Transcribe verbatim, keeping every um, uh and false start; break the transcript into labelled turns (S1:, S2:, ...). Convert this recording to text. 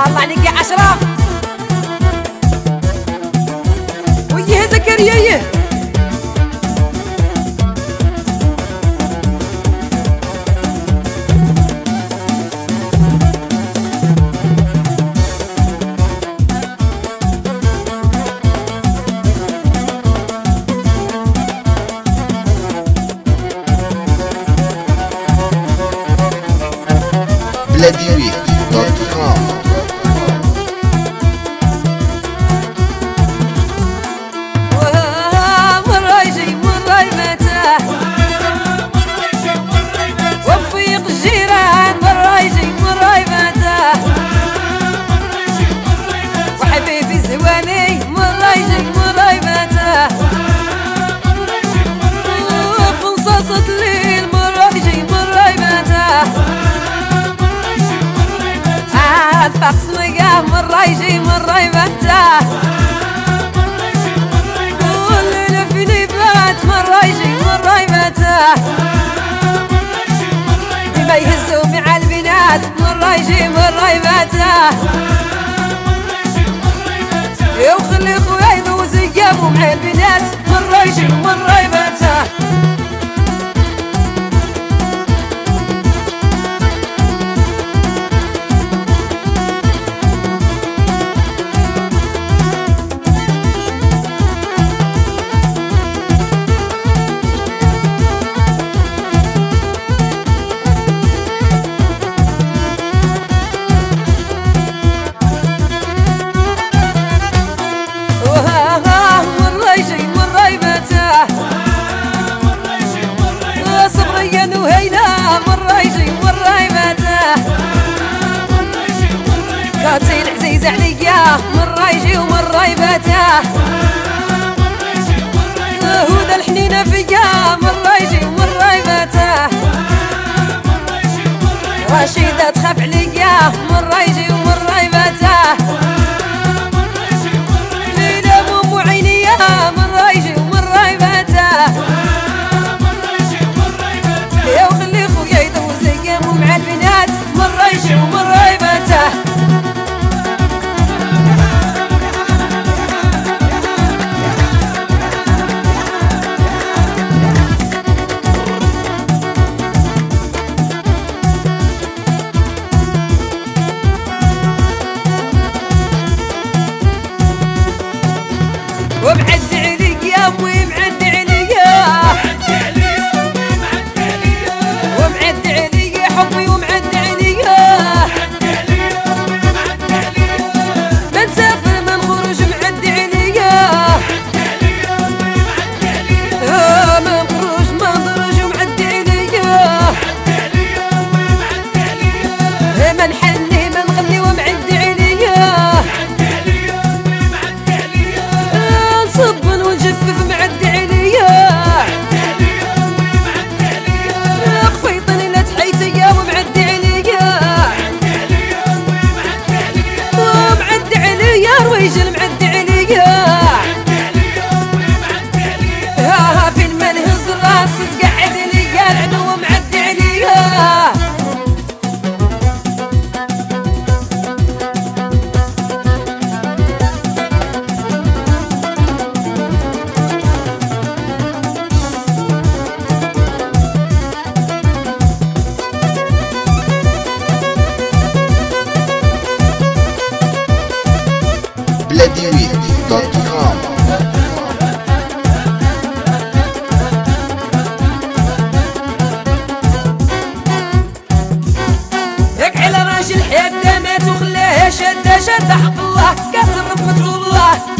S1: الله عليك يا عشرة ويه زكريا يه
S2: بلاديوي دوت كوم.
S1: مرايجي مراي متاه وفيق الجيران مرايجي مراي متاه وحبيبي زواني مرايجي مراي متاه وفنصاصة الليل مرايجي مراي متاه فقس مقاه مرة يجي مرة يمتاه كل ليلة في ليبات مرة يجي مرة يمتاه ديما يهزو مع البنات مرة يجي مرة يمتاه يا وخلي خويا يدوز يجابو مع البنات مرة يجي مرة يمتاه كاتين عزيز عليا مرة يجي ومرة يباتاه هدى الحنينة فيا مرة يجي ومرة يباتاه رشيدة تخاف عليا مرة يجي ومرة يباتاه ليلى مو عينيا مرة يجي ومرة يباتاه يا وخلي خويا يدوز ايامو مع البنات مرة يجي ومرة يباتاه ومعد عليك يا ابوي معد عليا ومعد عليا حبي ومعد عليا ما نسافر ما نخرج معد عليا ما نخرج ما نخرج ومعد عليا ما نحني ما نغني ومعد عليا صبن ونجفف معد عليا قفيطني لا تحيتيا ومعد عليا ومعد عليا رويجل معد عليا ها فين ما نهز الراس تقعد ليا العدو معد عليا
S2: بلاديوي دوت كوم.
S1: ياك على راجل حياة مات وخلاها شادة شادة حق الله كاتب رحمة الله